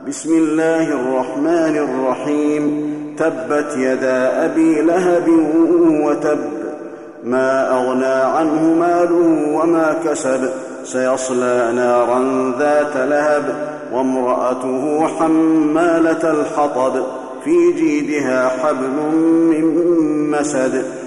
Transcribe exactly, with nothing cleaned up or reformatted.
بسم الله الرحمن الرحيم. تبت يدا أبي لهب وتب، ما أغنى عنه ماله وما كسب، سيصلى نارا ذات لهب، وامرأته حمالة الحطب، في جيدها حبل من مسد.